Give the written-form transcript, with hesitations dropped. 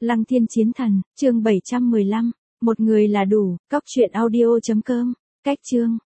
Lăng Thiên Chiến Thần, chương 715, một người là đủ, cóc truyện audio.com, cách chương.